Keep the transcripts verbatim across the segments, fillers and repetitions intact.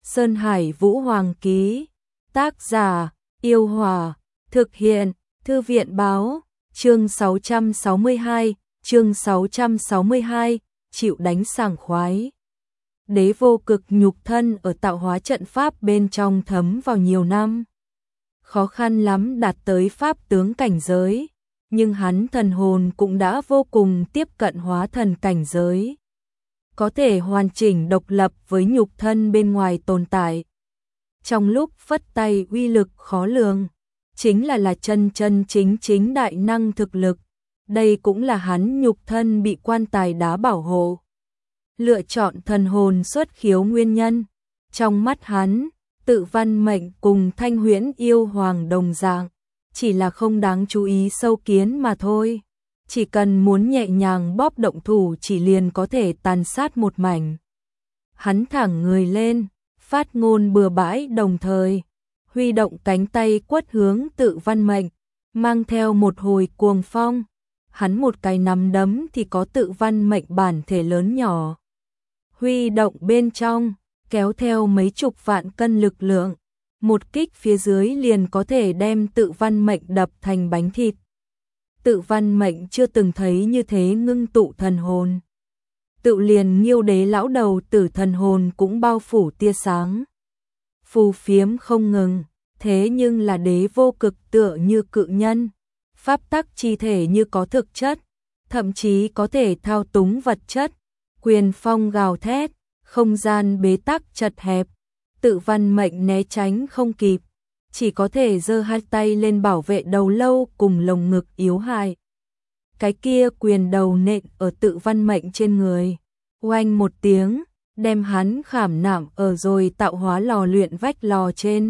Sơn Hải Vũ Hoàng ký. Tác giả: Yêu Hòa. Thực hiện: Thư viện báo. Chương sáu trăm sáu mươi hai, chương sáu trăm sáu mươi hai, chịu đánh sảng khoái. Đế vô cực nhục thân ở tạo hóa trận pháp bên trong thấm vào nhiều năm. Khó khăn lắm đạt tới pháp tướng cảnh giới, nhưng hắn thần hồn cũng đã vô cùng tiếp cận hóa thần cảnh giới. Có thể hoàn chỉnh độc lập với nhục thân bên ngoài tồn tại. Trong lúc phất tay uy lực khó lường, chính là là chân chân chính chính đại năng thực lực. Đây cũng là hắn nhục thân bị quan tài đá bảo hộ. Lựa chọn thần hồn xuất khiếu nguyên nhân. Trong mắt hắn, Tự Văn Mệnh cùng Thanh Huyễn Yêu Hoàng đồng dạng, chỉ là không đáng chú ý sâu kiến mà thôi. Chỉ cần muốn nhẹ nhàng bóp động thủ chỉ liền có thể tàn sát một mảnh. Hắn thẳng người lên, phát ngôn bừa bãi đồng thời, huy động cánh tay quất hướng Tự Văn Mệnh, mang theo một hồi cuồng phong. Hắn một cái nắm đấm thì có Tự Văn Mệnh bản thể lớn nhỏ. Huy động bên trong, kéo theo mấy chục vạn cân lực lượng. Một kích phía dưới liền có thể đem Tự Văn Mệnh đập thành bánh thịt. Tự Văn Mệnh chưa từng thấy như thế ngưng tụ thần hồn. Tự liền Nghiêu Đế lão đầu tử thần hồn cũng bao phủ tia sáng. Phù phiếm không ngừng, thế nhưng là đế vô cực tựa như cự nhân. Pháp tắc chi thể như có thực chất, thậm chí có thể thao túng vật chất. Quyền phong gào thét, không gian bế tắc chật hẹp. Tự Văn Mệnh né tránh không kịp, chỉ có thể giơ hai tay lên bảo vệ đầu lâu cùng lồng ngực yếu hại. Cái kia quyền đầu nện ở Tự Văn Mệnh trên người, oanh một tiếng, đem hắn khảm nạm ở rồi tạo hóa lò luyện vách lò trên.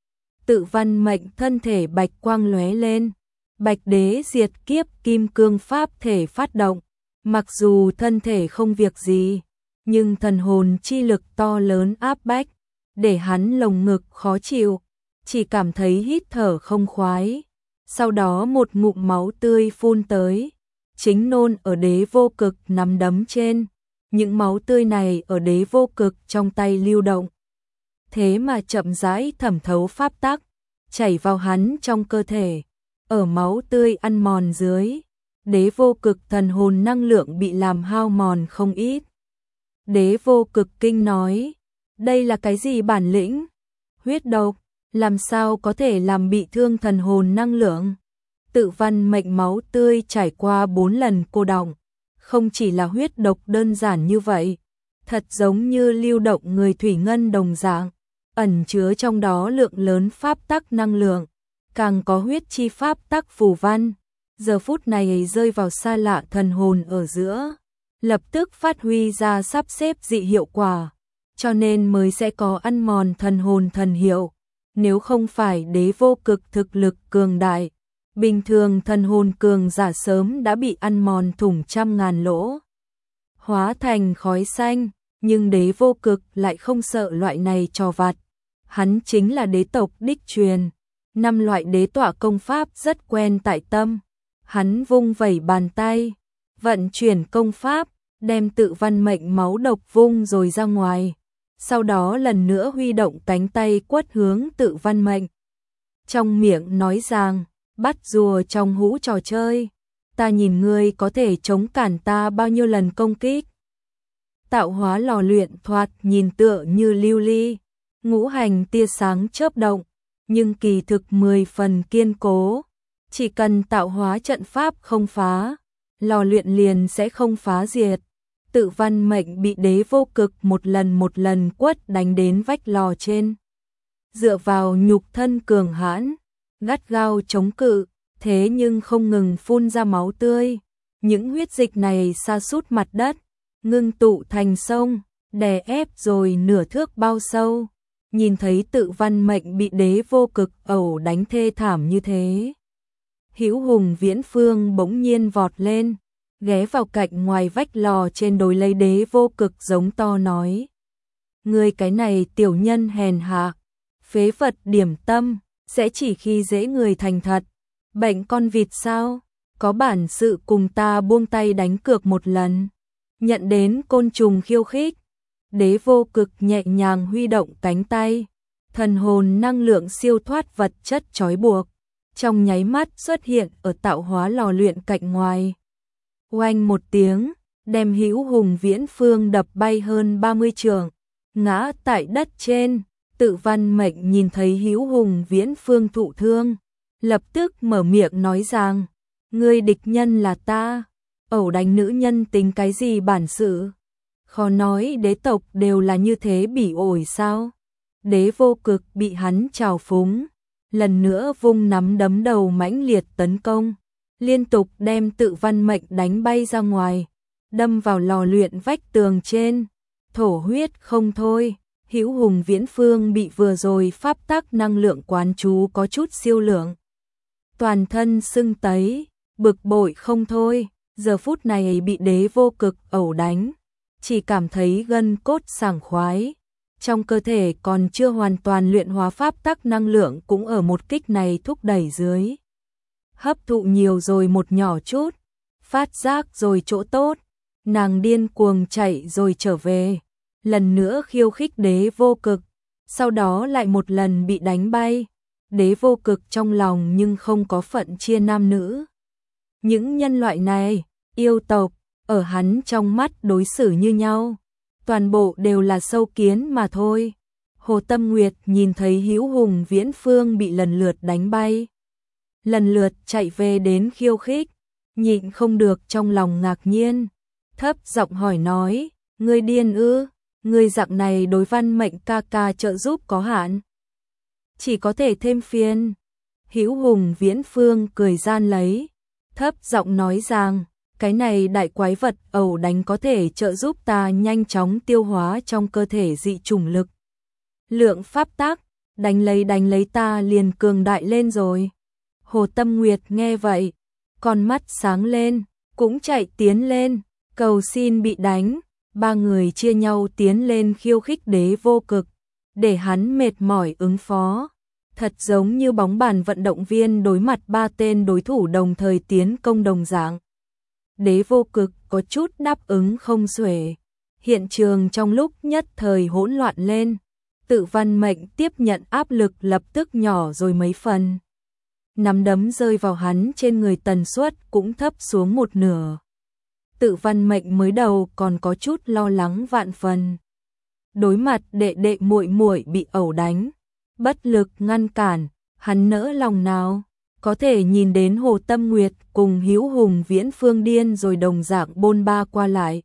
Tự Văn Mệnh thân thể bạch quang lóe lên, Bạch Đế diệt kiếp kim cương pháp thể phát động. Mặc dù thân thể không việc gì, nhưng thần hồn chi lực to lớn áp bách, để hắn lồng ngực khó chịu, chỉ cảm thấy hít thở không khoái. Sau đó một ngụm máu tươi phun tới, chính nôn ở đế vô cực nắm đấm trên. Những máu tươi này ở đế vô cực trong tay lưu động, thế mà chậm rãi thẩm thấu pháp tắc, chảy vào hắn trong cơ thể. Ở máu tươi ăn mòn dưới, đế vô cực thần hồn năng lượng bị làm hao mòn không ít. Đế vô cực kinh nói, đây là cái gì bản lĩnh? Huyết độc, làm sao có thể làm bị thương thần hồn năng lượng? Tự Văn Mệnh máu tươi trải qua bốn lần cô đọng, không chỉ là huyết độc đơn giản như vậy, thật giống như lưu động người thủy ngân đồng dạng, ẩn chứa trong đó lượng lớn pháp tắc năng lượng, càng có huyết chi pháp tắc phù văn. Giờ phút này rơi vào xa lạ thần hồn ở giữa, lập tức phát huy ra sắp xếp dị hiệu quả, cho nên mới sẽ có ăn mòn thần hồn thần hiệu. Nếu không phải đế vô cực thực lực cường đại, bình thường thần hồn cường giả sớm đã bị ăn mòn thủng trăm ngàn lỗ, hóa thành khói xanh. Nhưng đế vô cực lại không sợ loại này trò vặt. Hắn chính là đế tộc đích truyền, năm loại đế tọa công pháp rất quen tại tâm. Hắn vung vẩy bàn tay, vận chuyển công pháp, đem Tự Văn Mệnh máu độc vung rồi ra ngoài. Sau đó lần nữa huy động cánh tay quất hướng Tự Văn Mệnh. Trong miệng nói rằng, bắt rùa trong hũ trò chơi, ta nhìn ngươi có thể chống cản ta bao nhiêu lần công kích. Tạo hóa lò luyện thoạt nhìn tựa như lưu ly, ngũ hành tia sáng chớp động, nhưng kỳ thực mười phần kiên cố. Chỉ cần tạo hóa trận pháp không phá, lò luyện liền sẽ không phá diệt. Tự Văn Mệnh bị đế vô cực một lần một lần quất đánh đến vách lò trên. Dựa vào nhục thân cường hãn, gắt gao chống cự, thế nhưng không ngừng phun ra máu tươi. Những huyết dịch này sa sút mặt đất, ngưng tụ thành sông, đè ép rồi nửa thước bao sâu. Nhìn thấy Tự Văn Mệnh bị đế vô cực ẩu đánh thê thảm như thế, Hữu Hùng Viễn Phương bỗng nhiên vọt lên, ghé vào cạnh ngoài vách lò trên đối lấy đế vô cực giống to nói. Ngươi cái này tiểu nhân hèn hạ, phế vật điểm tâm, sẽ chỉ khi dễ người thành thật. Bệnh con vịt sao? Có bản sự cùng ta buông tay đánh cược một lần. Nhận đến côn trùng khiêu khích. Đế vô cực nhẹ nhàng huy động cánh tay, thần hồn năng lượng siêu thoát vật chất trói buộc, trong nháy mắt xuất hiện ở tạo hóa lò luyện cạnh ngoài. Oanh một tiếng, đem Hữu Hùng Viễn Phương đập bay hơn ba mươi trượng, ngã tại đất trên. Tự Văn Mệnh nhìn thấy Hữu Hùng Viễn Phương thụ thương, lập tức mở miệng nói rằng, ngươi địch nhân là ta, ẩu đánh nữ nhân tính cái gì bản sự? Khó nói đế tộc đều là như thế bỉ ổi sao? Đế vô cực bị hắn trào phúng, lần nữa vung nắm đấm đầu mãnh liệt tấn công, liên tục đem Tự Văn Mệnh đánh bay ra ngoài, đâm vào lò luyện vách tường trên, thổ huyết không thôi. Hữu Hùng Viễn Phương bị vừa rồi pháp tắc năng lượng quán chú có chút siêu lượng, toàn thân sưng tấy, bực bội không thôi, giờ phút này bị đế vô cực ẩu đánh, chỉ cảm thấy gân cốt sảng khoái, trong cơ thể còn chưa hoàn toàn luyện hóa pháp tắc năng lượng cũng ở một kích này thúc đẩy dưới. Hấp thụ nhiều rồi một nhỏ chút, phát giác rồi chỗ tốt, nàng điên cuồng chạy rồi trở về, lần nữa khiêu khích đế vô cực, sau đó lại một lần bị đánh bay. Đế vô cực trong lòng nhưng không có phận chia nam nữ. Những nhân loại này, yêu tộc, ở hắn trong mắt đối xử như nhau, toàn bộ đều là sâu kiến mà thôi. Hồ Tâm Nguyệt nhìn thấy Hữu Hùng Viễn Phương bị lần lượt đánh bay, lần lượt chạy về đến khiêu khích, nhịn không được trong lòng ngạc nhiên, thấp giọng hỏi nói, ngươi điên ư? Ngươi dạng này đối Văn Mệnh ca ca trợ giúp có hạn, chỉ có thể thêm phiền. Hữu Hùng Viễn Phương cười gian lấy, thấp giọng nói rằng, cái này đại quái vật ẩu đánh có thể trợ giúp ta nhanh chóng tiêu hóa trong cơ thể dị chủng lực lượng pháp tắc, đánh lấy đánh lấy ta liền cường đại lên rồi. Hồ Tâm Nguyệt nghe vậy, con mắt sáng lên, cũng chạy tiến lên, cầu xin bị đánh. Ba người chia nhau tiến lên khiêu khích đế vô cực, để hắn mệt mỏi ứng phó, thật giống như bóng bàn vận động viên đối mặt ba tên đối thủ đồng thời tiến công đồng dạng. Đế vô cực có chút đáp ứng không xuể, hiện trường trong lúc nhất thời hỗn loạn lên, Tự Văn Mệnh tiếp nhận áp lực lập tức nhỏ rồi mấy phần. Nắm đấm rơi vào hắn trên người tần suất cũng thấp xuống một nửa. Tự Văn Mệnh mới đầu còn có chút lo lắng vạn phần. Đối mặt đệ đệ muội muội bị ẩu đánh, bất lực ngăn cản, hắn nỡ lòng nào, có thể nhìn đến Hồ Tâm Nguyệt cùng Hữu Hùng Viễn Phương điên rồi đồng dạng bôn ba qua lại.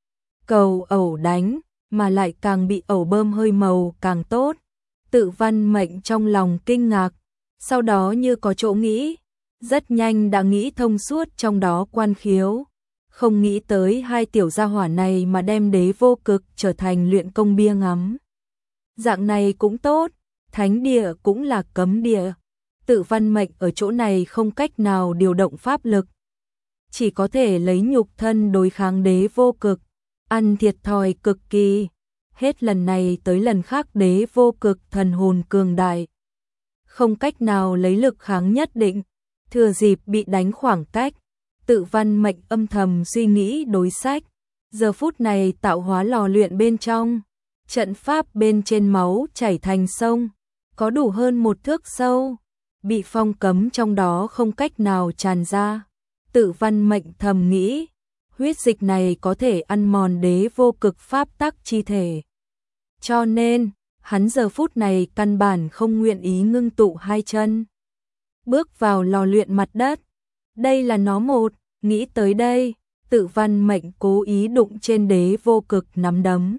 Cầu ẩu đánh, mà lại càng bị ẩu bơm hơi màu càng tốt. Tự Văn Mệnh trong lòng kinh ngạc, sau đó như có chỗ nghĩ, rất nhanh đã nghĩ thông suốt trong đó quan khiếu. Không nghĩ tới hai tiểu gia hỏa này mà đem đế vô cực trở thành luyện công bia ngắm. Dạng này cũng tốt, thánh địa cũng là cấm địa. Tự Văn Mệnh ở chỗ này không cách nào điều động pháp lực, chỉ có thể lấy nhục thân đối kháng đế vô cực, ăn thiệt thòi cực kỳ. Hết lần này tới lần khác đế vô cực thần hồn cường đại, không cách nào lấy lực kháng nhất định, thừa dịp bị đánh khoảng cách. Tự Văn Mệnh âm thầm suy nghĩ đối sách, giờ phút này tạo hóa lò luyện bên trong, trận pháp bên trên máu chảy thành sông, có đủ hơn một thước sâu, bị phong cấm trong đó không cách nào tràn ra. Tự Văn Mệnh thầm nghĩ, huyết dịch này có thể ăn mòn đế vô cực pháp tắc chi thể. Cho nên, hắn giờ phút này căn bản không nguyện ý ngưng tụ hai chân, bước vào lò luyện mặt đất. Đây là nó một, nghĩ tới đây, Tự Văn Mệnh cố ý đụng trên đế vô cực nắm đấm.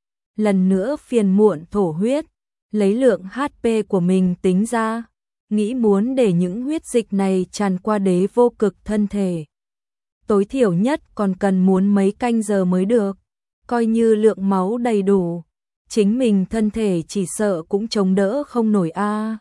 Lần nữa phiền muộn thổ huyết, lấy lượng hát pê của mình tính ra, nghĩ muốn để những huyết dịch này tràn qua đế vô cực thân thể. Tối thiểu nhất còn cần muốn mấy canh giờ mới được, coi như lượng máu đầy đủ, chính mình thân thể chỉ sợ cũng chống đỡ không nổi a. À.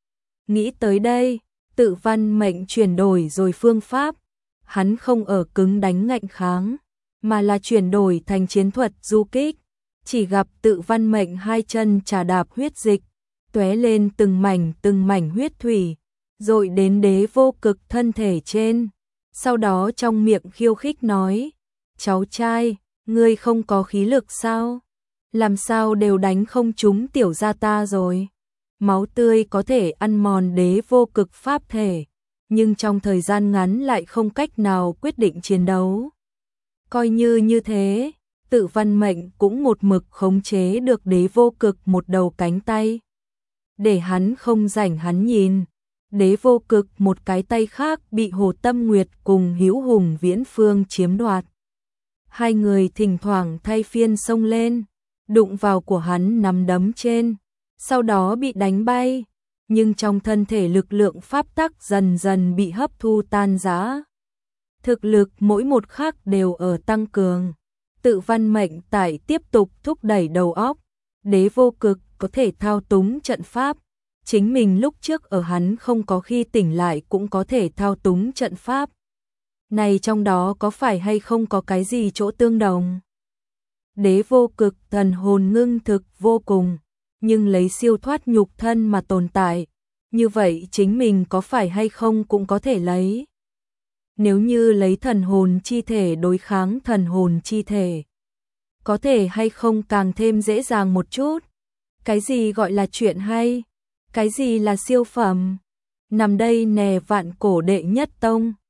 Nghĩ tới đây, Tự Văn Mệnh chuyển đổi rồi phương pháp, hắn không ở cứng đánh ngạnh kháng, mà là chuyển đổi thành chiến thuật du kích, chỉ gặp Tự Văn Mệnh hai chân trà đạp huyết dịch, tóe lên từng mảnh từng mảnh huyết thủy, dội đến đế vô cực thân thể trên, sau đó trong miệng khiêu khích nói, cháu trai, ngươi không có khí lực sao? Làm sao đều đánh không trúng tiểu gia ta rồi. Máu tươi có thể ăn mòn đế vô cực pháp thể, nhưng trong thời gian ngắn lại không cách nào quyết định chiến đấu. Coi như như thế, Tự Văn Mệnh cũng một mực khống chế được đế vô cực một đầu cánh tay. Để hắn không rảnh hắn nhìn, đế vô cực một cái tay khác bị Hồ Tâm Nguyệt cùng Hữu Hùng Viễn Phương chiếm đoạt. Hai người thỉnh thoảng thay phiên xông lên, đụng vào của hắn nắm đấm trên, sau đó bị đánh bay, nhưng trong thân thể lực lượng pháp tắc dần dần bị hấp thu tan rã. Thực lực mỗi một khắc đều ở tăng cường. Tự Văn Mệnh tại tiếp tục thúc đẩy đầu óc, đế vô cực có thể thao túng trận pháp, chính mình lúc trước ở hắn không có khi tỉnh lại cũng có thể thao túng trận pháp. Này trong đó có phải hay không có cái gì chỗ tương đồng? Đế vô cực thần hồn ngưng thực vô cùng, nhưng lấy siêu thoát nhục thân mà tồn tại, như vậy chính mình có phải hay không cũng có thể lấy. Nếu như lấy thần hồn chi thể đối kháng thần hồn chi thể, có thể hay không càng thêm dễ dàng một chút? Cái gì gọi là chuyện hay? Cái gì là siêu phẩm? Nằm đây nè vạn cổ đệ nhất tông.